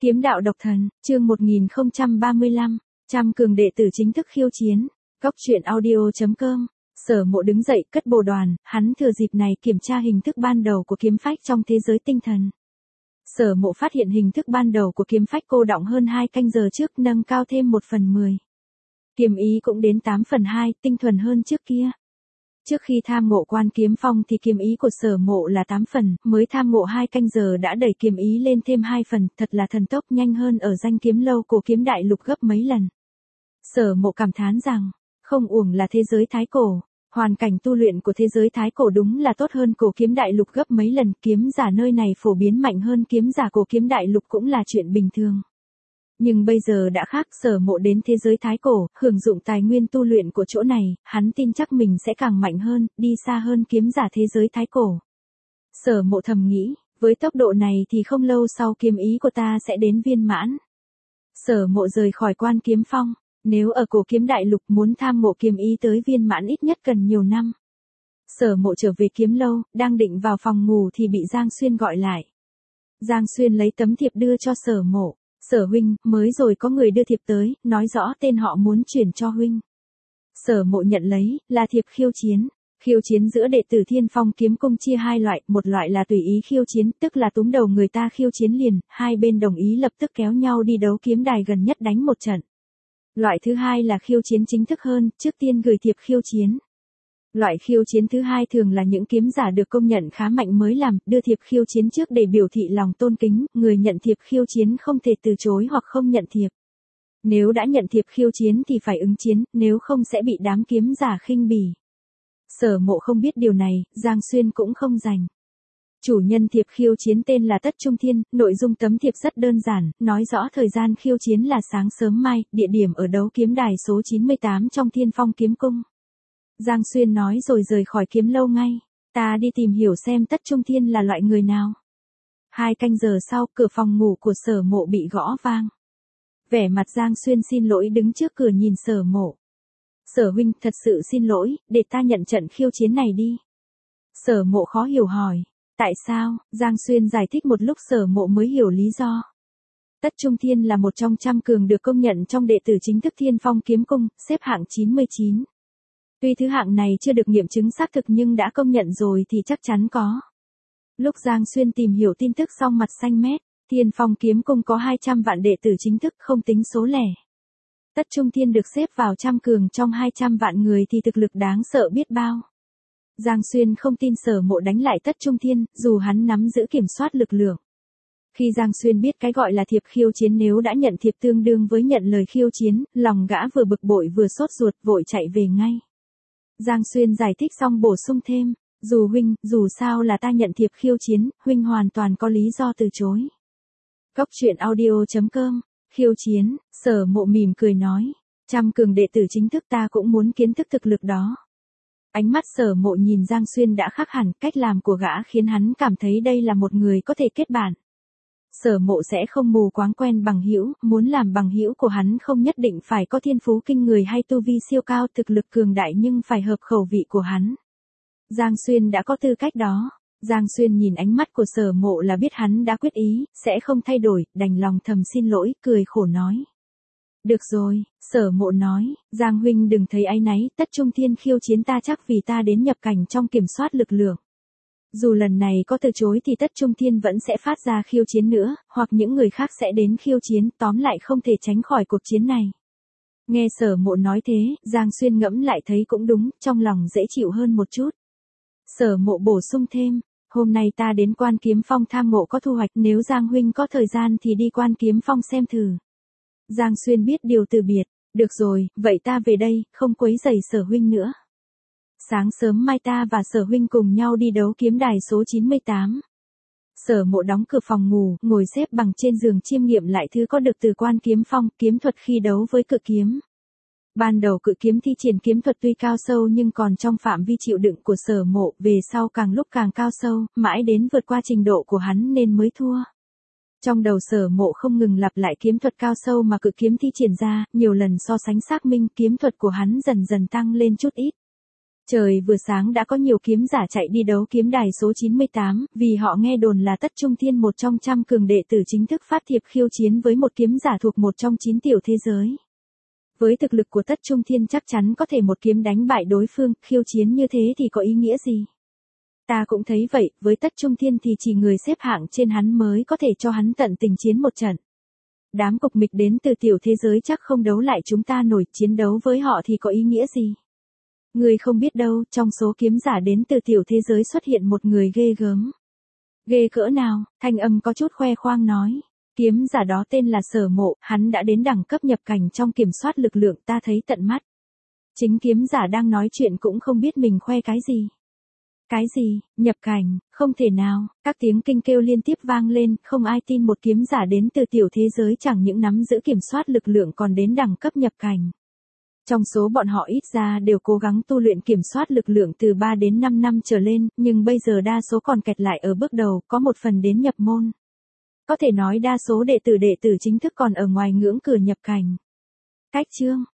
Kiếm đạo độc thần, chương 1035, trăm cường đệ tử chính thức khiêu chiến. Góc truyện audio.com. Sở Mộ đứng dậy cất bồ đoàn, hắn thừa dịp này kiểm tra hình thức ban đầu của kiếm phách trong thế giới tinh thần. Sở Mộ phát hiện hình thức ban đầu của kiếm phách cô đọng hơn 2 canh giờ trước, nâng cao thêm 1/10. Kiếm ý cũng đến 8/2, tinh thuần hơn trước kia. Trước khi tham ngộ quan kiếm phong thì kiếm ý của Sở Mộ là 8 phần, mới tham ngộ 2 canh giờ đã đẩy kiếm ý lên thêm 2 phần, thật là thần tốc, nhanh hơn ở danh kiếm lâu của kiếm đại lục gấp mấy lần. Sở Mộ cảm thán rằng, không uổng là thế giới thái cổ, hoàn cảnh tu luyện của thế giới thái cổ đúng là tốt hơn cổ kiếm đại lục gấp mấy lần, kiếm giả nơi này phổ biến mạnh hơn kiếm giả cổ kiếm đại lục cũng là chuyện bình thường. Nhưng bây giờ đã khác, Sở Mộ đến thế giới thái cổ, hưởng dụng tài nguyên tu luyện của chỗ này, hắn tin chắc mình sẽ càng mạnh hơn, đi xa hơn kiếm giả thế giới thái cổ. Sở Mộ thầm nghĩ, với tốc độ này thì không lâu sau kiếm ý của ta sẽ đến viên mãn. Sở Mộ rời khỏi quan kiếm phong, nếu ở cổ kiếm đại lục muốn tham ngộ kiếm ý tới viên mãn ít nhất cần nhiều năm. Sở Mộ trở về kiếm lâu, đang định vào phòng ngủ thì bị Giang Xuyên gọi lại. Giang Xuyên lấy tấm thiệp đưa cho Sở Mộ. Sở huynh, mới rồi có người đưa thiệp tới, nói rõ tên họ muốn chuyển cho huynh. Sở Mộ nhận lấy, là thiệp khiêu chiến. Khiêu chiến giữa đệ tử Thiên Phong kiếm cung chia hai loại, một loại là tùy ý khiêu chiến, tức là túm đầu người ta khiêu chiến liền, hai bên đồng ý lập tức kéo nhau đi đấu kiếm đài gần nhất đánh một trận. Loại thứ hai là khiêu chiến chính thức hơn, trước tiên gửi thiệp khiêu chiến. Loại khiêu chiến thứ hai thường là những kiếm giả được công nhận khá mạnh mới làm, đưa thiệp khiêu chiến trước để biểu thị lòng tôn kính, người nhận thiệp khiêu chiến không thể từ chối hoặc không nhận thiệp. Nếu đã nhận thiệp khiêu chiến thì phải ứng chiến, nếu không sẽ bị đám kiếm giả khinh bỉ. Sở Mộ không biết điều này, Giang Xuyên cũng không rành. Chủ nhân thiệp khiêu chiến tên là Tất Trung Thiên, nội dung tấm thiệp rất đơn giản, nói rõ thời gian khiêu chiến là sáng sớm mai, địa điểm ở đấu kiếm đài số 98 trong Thiên Phong kiếm cung. Giang Xuyên nói rồi rời khỏi kiếm lâu ngay. Ta đi tìm hiểu xem Tất Trung Thiên là loại người nào. 2 canh giờ sau, cửa phòng ngủ của Sở Mộ bị gõ vang. Vẻ mặt Giang Xuyên xin lỗi đứng trước cửa nhìn Sở Mộ. Sở huynh, thật sự xin lỗi, để ta nhận trận khiêu chiến này đi. Sở Mộ khó hiểu hỏi. Tại sao? Giang Xuyên giải thích một lúc Sở Mộ mới hiểu lý do. Tất Trung Thiên là một trong trăm cường được công nhận trong đệ tử chính thức Thiên Phong kiếm cung, xếp hạng 99. Tuy thứ hạng này chưa được nghiệm chứng xác thực nhưng đã công nhận rồi thì chắc chắn có. Lúc Giang Xuyên tìm hiểu tin tức xong mặt xanh mét, Thiên Phong kiếm cung có 200 vạn đệ tử chính thức không tính số lẻ. Tất Trung Thiên được xếp vào trăm cường trong 200 vạn người thì thực lực đáng sợ biết bao. Giang Xuyên không tin Sở Mộ đánh lại Tất Trung Thiên, dù hắn nắm giữ kiểm soát lực lượng. Khi Giang Xuyên biết cái gọi là thiệp khiêu chiến nếu đã nhận thiệp tương đương với nhận lời khiêu chiến, lòng gã vừa bực bội vừa sốt ruột vội chạy về ngay. Giang Xuyên giải thích xong bổ sung thêm, huynh, dù sao là ta nhận thiệp khiêu chiến, huynh hoàn toàn có lý do từ chối. Góc truyện audio.com, khiêu chiến, Sở Mộ mỉm cười nói, trăm cường đệ tử chính thức ta cũng muốn kiến thức thực lực đó. Ánh mắt Sở Mộ nhìn Giang Xuyên đã khác hẳn, cách làm của gã khiến hắn cảm thấy đây là một người có thể kết bạn. Sở Mộ sẽ không mù quáng quen bằng hữu, muốn làm bằng hữu của hắn không nhất định phải có thiên phú kinh người hay tu vi siêu cao, thực lực cường đại nhưng phải hợp khẩu vị của hắn. Giang Xuyên đã có tư cách đó. Giang Xuyên nhìn ánh mắt của Sở Mộ là biết hắn đã quyết ý, sẽ không thay đổi, đành lòng thầm xin lỗi, cười khổ nói. Được rồi, Sở Mộ nói, Giang huynh đừng thấy áy náy, Tất Trung Thiên khiêu chiến ta chắc vì ta đến nhập cảnh trong kiểm soát lực lượng. Dù lần này có từ chối thì Tất Trung Thiên vẫn sẽ phát ra khiêu chiến nữa, hoặc những người khác sẽ đến khiêu chiến, tóm lại không thể tránh khỏi cuộc chiến này. Nghe Sở Mộ nói thế, Giang Xuyên ngẫm lại thấy cũng đúng, trong lòng dễ chịu hơn một chút. Sở Mộ bổ sung thêm, hôm nay ta đến quan kiếm phong tham ngộ có thu hoạch, nếu Giang huynh có thời gian thì đi quan kiếm phong xem thử. Giang Xuyên biết điều từ biệt, được rồi, vậy ta về đây, không quấy rầy Sở huynh nữa. Sáng sớm mai ta và Sở huynh cùng nhau đi đấu kiếm đài số 98. Sở Mộ đóng cửa phòng ngủ, ngồi xếp bằng trên giường chiêm nghiệm lại thứ có được từ quan kiếm phong, kiếm thuật khi đấu với cự kiếm. Ban đầu cự kiếm thi triển kiếm thuật tuy cao sâu nhưng còn trong phạm vi chịu đựng của Sở Mộ, về sau càng lúc càng cao sâu, mãi đến vượt qua trình độ của hắn nên mới thua. Trong đầu Sở Mộ không ngừng lặp lại kiếm thuật cao sâu mà cự kiếm thi triển ra, nhiều lần so sánh xác minh kiếm thuật của hắn dần dần tăng lên chút ít. Trời vừa sáng đã có nhiều kiếm giả chạy đi đấu kiếm đài số 98, vì họ nghe đồn là Tất Trung Thiên một trong 100 cường đệ tử chính thức phát thiệp khiêu chiến với một kiếm giả thuộc một trong 9 tiểu thế giới. Với thực lực của Tất Trung Thiên chắc chắn có thể một kiếm đánh bại đối phương, khiêu chiến như thế thì có ý nghĩa gì? Ta cũng thấy vậy, với Tất Trung Thiên thì chỉ người xếp hạng trên hắn mới có thể cho hắn tận tình chiến một trận. Đám cục mịch đến từ tiểu thế giới chắc không đấu lại chúng ta nổi, chiến đấu với họ thì có ý nghĩa gì? Người không biết đâu, trong số kiếm giả đến từ tiểu thế giới xuất hiện một người ghê gớm. Ghê cỡ nào? Thanh âm có chút khoe khoang nói. Kiếm giả đó tên là Sở Mộ, hắn đã đến đẳng cấp nhập cảnh trong kiểm soát lực lượng, ta thấy tận mắt. Chính kiếm giả đang nói chuyện cũng không biết mình khoe cái gì. Cái gì, nhập cảnh, không thể nào, các tiếng kinh kêu liên tiếp vang lên, không ai tin một kiếm giả đến từ tiểu thế giới chẳng những nắm giữ kiểm soát lực lượng còn đến đẳng cấp nhập cảnh. Trong số bọn họ ít ra đều cố gắng tu luyện kiểm soát lực lượng từ 3 đến 5 năm trở lên, nhưng bây giờ đa số còn kẹt lại ở bước đầu, có một phần đến nhập môn. Có thể nói đa số đệ tử chính thức còn ở ngoài ngưỡng cửa nhập cảnh. Cách chương